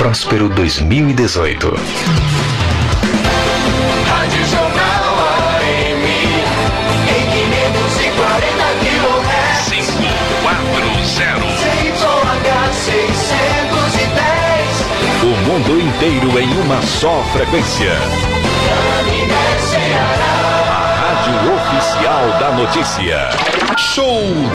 próspero 2018. Rádio Jornal AM em 540 kHz 540. CYH 610. O mundo inteiro em uma só frequência. A rádio oficial da notícia. Show